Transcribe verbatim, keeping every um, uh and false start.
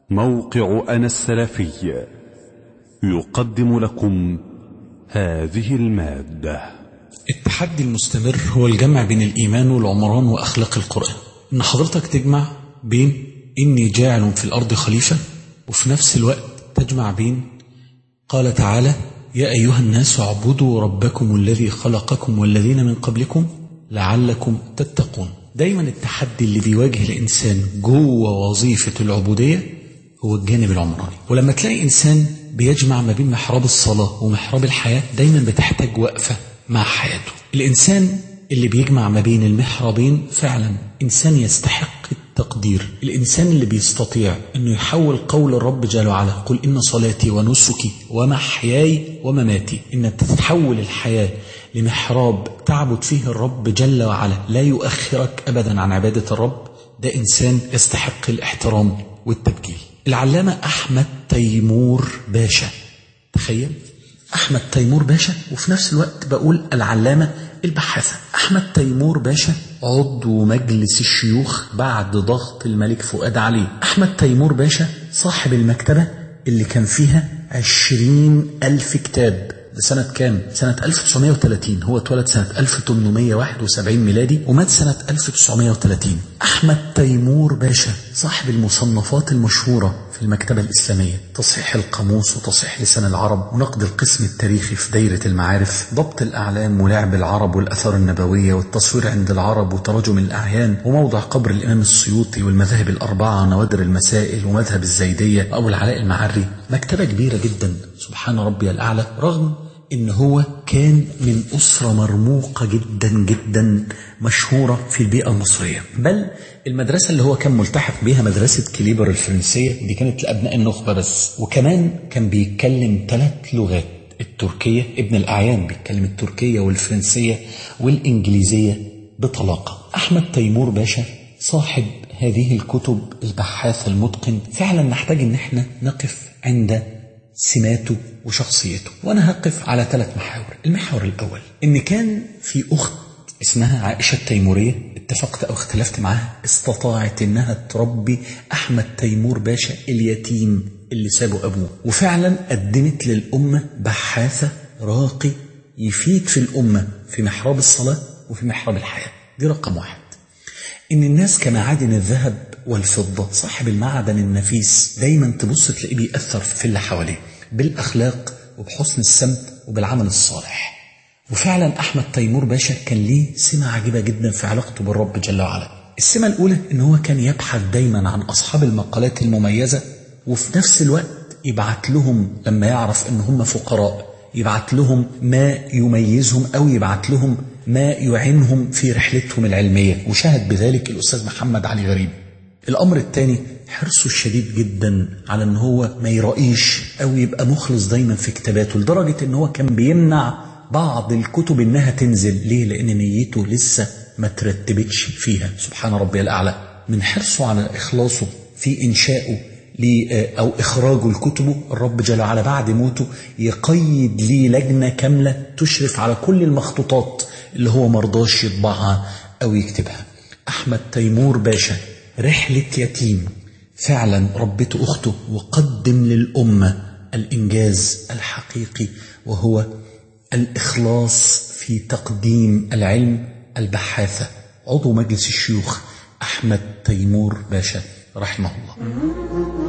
موقع أنا السلفي يقدم لكم هذه المادة. التحدي المستمر هو الجمع بين الإيمان والعمران وأخلاق القرآن. إن حضرتك تجمع بين إني جاعل في الأرض خليفة، وفي نفس الوقت تجمع بين قال تعالى يا أيها الناس اعبدوا ربكم الذي خلقكم والذين من قبلكم لعلكم تتقون. دايما التحدي اللي بيواجه الإنسان جوه وظيفة العبودية هو الجانب العمراني. ولما تلاقي إنسان بيجمع ما بين محراب الصلاة ومحراب الحياة دايما بتحتاج وقفة مع حياته. الإنسان اللي بيجمع ما بين المحرابين فعلا إنسان يستحق التقدير. الإنسان اللي بيستطيع أنه يحول قول الرب جل وعلا قل إن صلاتي ونسكي ومحياي ومماتي، إن تتحول الحياة لمحراب تعبد فيه الرب جل وعلا لا يؤخرك أبدا عن عبادة الرب. ده إنسان يستحق الاحترام والتبجيل. العلامة أحمد تيمور باشا، تخيل أحمد تيمور باشا وفي نفس الوقت بقول العلامة البحاثة. أحمد تيمور باشا عضو مجلس الشيوخ بعد ضغط الملك فؤاد عليه. أحمد تيمور باشا صاحب المكتبة اللي كان فيها عشرين ألف كتاب. ده سنة كام؟ سنة ألف وتسعمائة وثلاثين. هو اتولد سنة ألف وثمانمائة وواحد وسبعين ميلادي ومات سنة ألف وتسعمائة وثلاثين. أحمد تيمور باشا صاحب المصنفات المشهورة في المكتبة الإسلامية: تصحيح القاموس وتصحيح لسان العرب ونقد القسم التاريخي في دايرة المعارف، ضبط الأعلام ولعب العرب والأثار النبوية والتصوير عند العرب وتراجم الأعيان، وموضع قبر الإمام السيوطي والمذاهب الأربعة، نوادر المسائل ومذهب الزيدية وأبو العلاء المعري. مكتبة كبيرة جدا سبحان ربي الأعلى، رغم إن هو كان من أسرة مرموقة جدا جدا مشهورة في البيئة المصرية. بل المدرسة اللي هو كان ملتحق بيها مدرسة كليبر الفرنسية دي كانت لأبناء النخبة بس، وكمان كان بيتكلم ثلاث لغات: التركية، ابن الأعيان بيتكلم التركية والفرنسية والإنجليزية بطلاقة. أحمد تيمور باشا صاحب هذه الكتب البحاث المتقن. فعلا نحتاج ان احنا نقف عند سماته وشخصيته، وانا هقف على ثلاث محاور. المحور الاول ان كان في اخت اسمها عائشة التيمورية، اتفقت او اختلفت معاها، استطاعت انها تربي احمد تيمور باشا اليتيم اللي سابه ابوه، وفعلا قدمت للامة بحاثة راقي يفيد في الامة في محراب الصلاة وفي محراب الحياة. دي رقم واحد. إن الناس كمعادن الذهب والفضة، صاحب المعدن النفيس دايما تبص تلاقيه بيأثر في اللي حواليه بالأخلاق وبحسن السمت وبالعمل الصالح. وفعلا أحمد تيمور باشا كان ليه سمة عجيبة جدا في علاقته بالرب جل وعلا. السمة الأولى إن هو كان يبحث دايما عن أصحاب المقالات المميزة، وفي نفس الوقت يبعت لهم لما يعرف إن هم فقراء، يبعت لهم ما يميزهم أو يبعت لهم ما يعينهم في رحلتهم العلمية، وشاهد بذلك الأستاذ محمد علي غريب. الأمر الثاني حرصه الشديد جدا على أن هو ما يرائيش أو يبقى مخلص دايما في كتاباته، لدرجة أنه هو كان بيمنع بعض الكتب أنها تنزل. ليه؟ لأن نيته لسه ما ترتبتش فيها. سبحان ربي الأعلى. من حرصه على إخلاصه في إنشائه أو إخراجه لكتبه، الرب جل وعلا بعد موته يقيد لي لجنة كاملة تشرف على كل المخطوطات اللي هو مرضاش يطبعها أو يكتبها. أحمد تيمور باشا رحلة يتيم، فعلا ربته أخته وقدم للأمة الإنجاز الحقيقي، وهو الإخلاص في تقديم العلم. البحاثة عضو مجلس الشيوخ أحمد تيمور باشا رحمه الله.